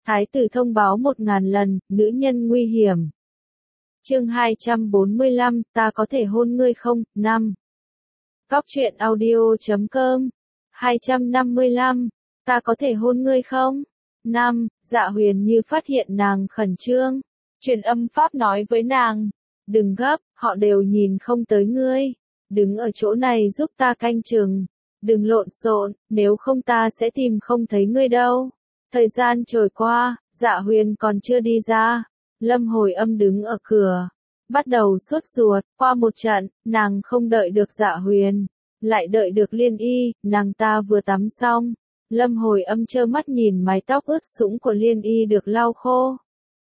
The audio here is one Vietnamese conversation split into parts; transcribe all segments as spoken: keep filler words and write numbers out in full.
Thái tử thông báo một ngàn lần, nữ nhân nguy hiểm. Chương hai trăm bốn mươi lăm, ta có thể hôn ngươi không? năm. Cóc truyện audio chấm com. hai trăm năm mươi lăm, ta có thể hôn ngươi không? năm. Dạ Huyền như phát hiện nàng khẩn trương, truyền âm pháp nói với nàng, đừng gấp, họ đều nhìn không tới ngươi, đứng ở chỗ này giúp ta canh chừng, đừng lộn xộn, nếu không ta sẽ tìm không thấy ngươi đâu. Thời gian trôi qua, Dạ Huyền còn chưa đi ra, Lâm Hồi Âm đứng ở cửa, bắt đầu sốt ruột. Qua một trận, nàng không đợi được Dạ Huyền, lại đợi được Liên Y. Nàng ta vừa tắm xong, Lâm Hồi Âm trơ mắt nhìn mái tóc ướt sũng của Liên Y được lau khô.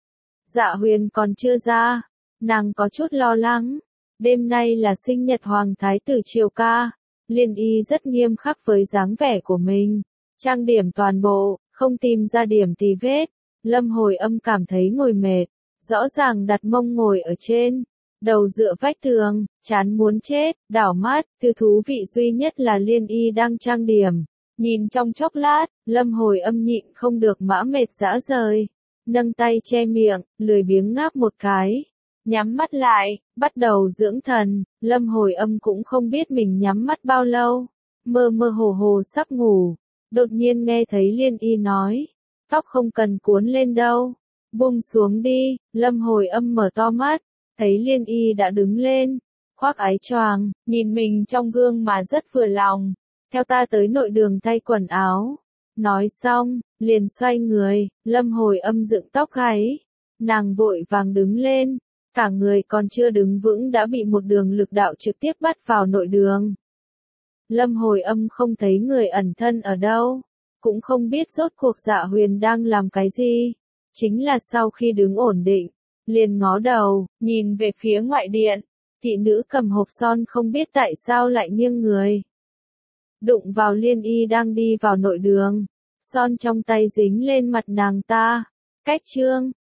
Dạ Huyền còn chưa ra, nàng có chút lo lắng. Đêm nay là sinh nhật Hoàng Thái tử Triều Ca, Liên Y rất nghiêm khắc với dáng vẻ của mình, trang điểm toàn bộ, không tìm ra điểm tì vết. Lâm Hồi Âm cảm thấy ngồi mệt, rõ ràng đặt mông ngồi ở trên, đầu dựa vách tường, chán muốn chết, đảo mắt, thứ thú vị duy nhất là Liên Y đang trang điểm. Nhìn trong chốc lát, Lâm Hồi Âm nhịn không được mã mệt rã rời, nâng tay che miệng, lười biếng ngáp một cái, nhắm mắt lại, bắt đầu dưỡng thần. Lâm Hồi Âm cũng không biết mình nhắm mắt bao lâu, mơ mơ hồ hồ sắp ngủ, đột nhiên nghe thấy Liên Y nói, tóc không cần cuốn lên đâu, buông xuống đi. Lâm Hồi Âm mở to mắt, thấy Liên Y đã đứng lên, khoác áo choàng, nhìn mình trong gương mà rất vừa lòng. Theo ta tới nội đường thay quần áo. Nói xong, liền xoay người, Lâm Hồi Âm dựng tóc gáy, nàng vội vàng đứng lên, cả người còn chưa đứng vững đã bị một đường lực đạo trực tiếp bắt vào nội đường. Lâm Hồi Âm không thấy người ẩn thân ở đâu, cũng không biết rốt cuộc Dạ Huyền đang làm cái gì, chính là sau khi đứng ổn định, liền ngó đầu, nhìn về phía ngoại điện, thị nữ cầm hộp son không biết tại sao lại nghiêng người, đụng vào Liên Y đang đi vào nội đường, son trong tay dính lên mặt nàng ta. Cách trương,